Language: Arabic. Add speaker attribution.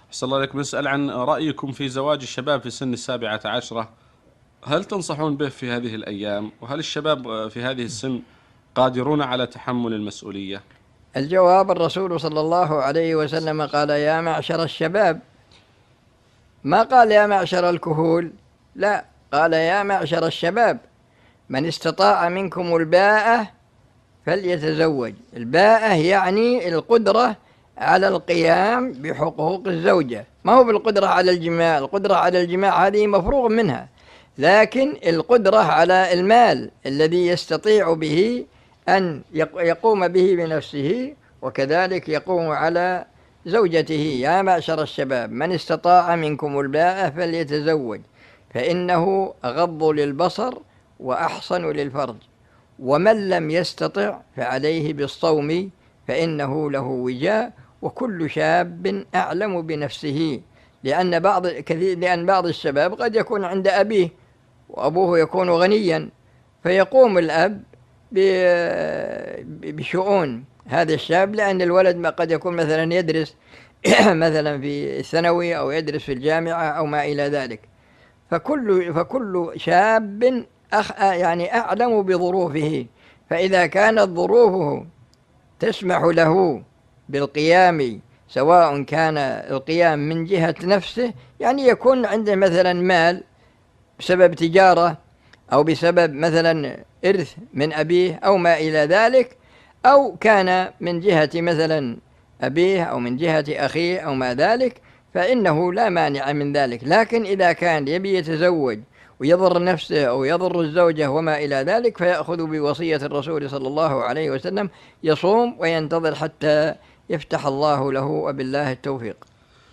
Speaker 1: أحسن الله عليكم. نسأل عن رأيكم في زواج الشباب في سن 17 عشرة. هل تنصحون به في هذه الأيام؟ وهل الشباب في هذه السن قادرون على تحمل المسؤولية؟
Speaker 2: الجواب: الرسول صلى الله عليه وسلم قال: يا معشر الشباب، ما قال يا معشر الكهول، لا، قال يا معشر الشباب، من استطاع منكم الباءة فليتزوج. الباءة يعني القدرة على القيام بحقوق الزوجة، ما هو بالقدرة على الجماع. القدرة على الجماع هذه مفروغ منها، لكن القدرة على المال الذي يستطيع به أن يقوم به بنفسه، وكذلك يقوم على زوجته. يا معشر الشباب، من استطاع منكم الباءة فليتزوج، فإنه أغض للبصر وأحصن للفرج، ومن لم يستطع فعليه بالصوم فإنه له وجاء، وكل شاب أعلم بنفسه. لأن بعض الشباب قد يكون عند أبيه وأبوه يكون غنيا، فيقوم الأب بشؤون هذا الشاب، لأن الولد ما قد يكون مثلا يدرس مثلا في الثانوي أو يدرس في الجامعة أو ما إلى ذلك. فكل شاب يعني أعلم بظروفه، فإذا كانت ظروفه تسمح له بالقيام، سواء كان القيام من جهة نفسه، يعني يكون عنده مثلا مال بسبب تجارة أو بسبب مثلا إرث من أبيه أو ما إلى ذلك، أو كان من جهة مثلا أبيه أو من جهة أخيه أو ما ذلك، فإنه لا مانع من ذلك. لكن إذا كان يبي يتزوج ويضر نفسه أو يضر الزوجة وما إلى ذلك، فيأخذ بوصية الرسول صلى الله عليه وسلم، يصوم وينتظر حتى يفتح الله له، وبالله التوفيق.